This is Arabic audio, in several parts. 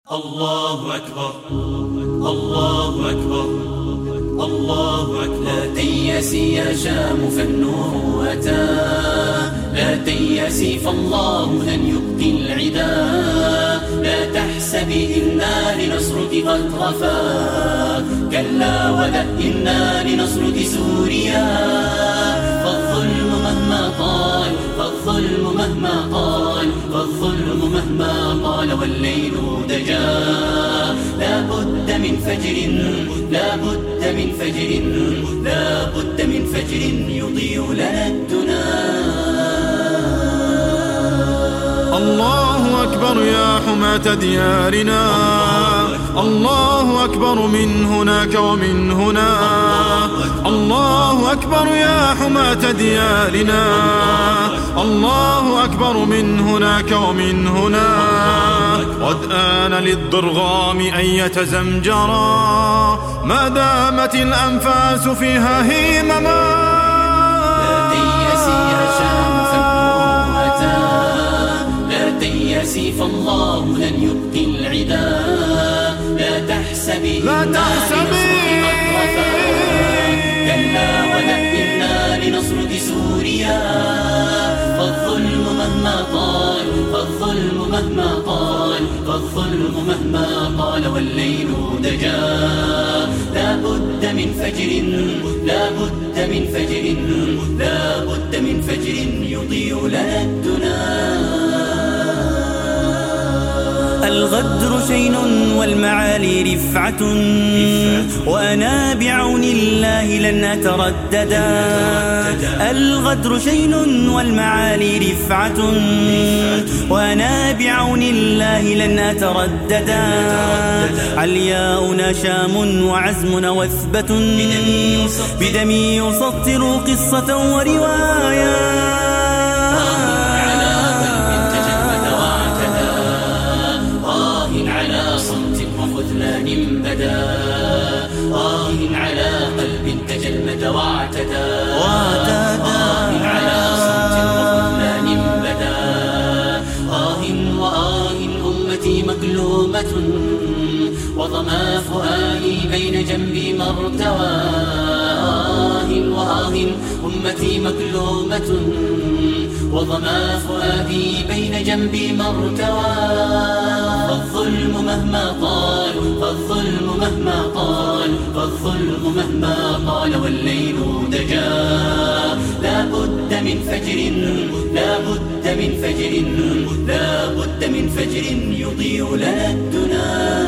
الله أكبر الله أكبر الله أكبر. لا تيأسي يا شام فالنور أتى، لا تيأسي فالله لن يبقي العدا. لا تحسبي إنا لنصرك قد غفا، كلا ولا إنا لنصرك سوريا. فالظلم مهما طال، فالظلم مهما طال، فالظلم مهما طال والليل دجا. لا بد من فجر، لا بد من فجر، لا بد من فجر يضيء لنا الدنا. الله أكبر يا حماة ديارنا، الله أكبر من هناك ومن هنا. الله أكبر يا حماة ديارنا، الله أكبر من هناك ومن هنا. قد آن للضرغام أن يتزمجرا ما دامت الأنفاس فيها هيمما. لا تيأسي يا شام فالنور أتى، لا تيأسي فالله لن يبقي العدا. لا تحسبي لا تحسبي كلا ولا إنا لنصرك سوريا. فالظلم مهما طال، فالظلم مهما طال، فالظلم مهما طال والليل دجا. لا بد من فجر، لا بد من فجر، لا بد من فجر يضيء لنا الدنا. الغدر شين والمعالي رفعة، وأنا بعون الله لن أترددا. الغدر شين والمعالي رفعة، وأنا بعون الله لن أترددا. علياؤنا شام وعزمنا وثبة، بدمي يسطر قصة ورواية. بدا على قلب تجمد واعتدى. على صمت وخذلان بدا. أمتي مكلومة، وضما فؤادي بين جنبي ما ارتوى. أمتي مكلومة، وضما فؤادي بين جنبي ما ارتوى. فالظلم مهما طال، فالظلم مهما طال، فالظلم مهما طال والليل دجا. لا بد من فجر، لا بد من فجر، لا بد من فجر يضيء لنا الدنا.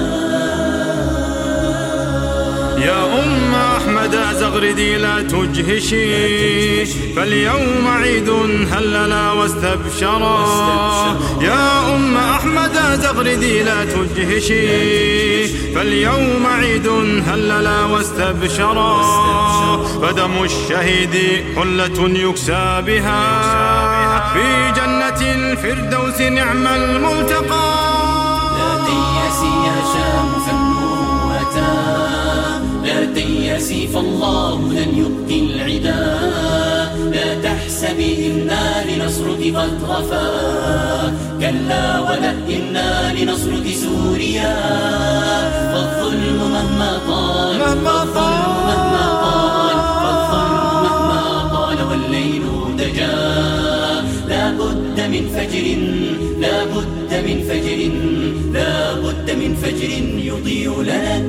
يا أم أحمد زغردي لا تجهشي، فاليوم عيد هللا واستبشرا. يا أم أحمد زغردي لا تجهشي، فاليوم عيد هللا واستبشرا. فدم الشهيد حلة يكسى بها، في جنة الفردوس نعم الملتقى. لا تيأسي يا شام فالنور أتى، لا تيأسي فالله لن يبقي العدا. لا تحسبي إنا لنصرك قد غفا، كلا ولا إنا لنصرك سوريا. فالظلم مهما طال، فالظلم مهما طال، فالظلم مهما طال والليل دجا. لا بد من فجر، لا بد من فجر، لا بد من فجر يضيء لنا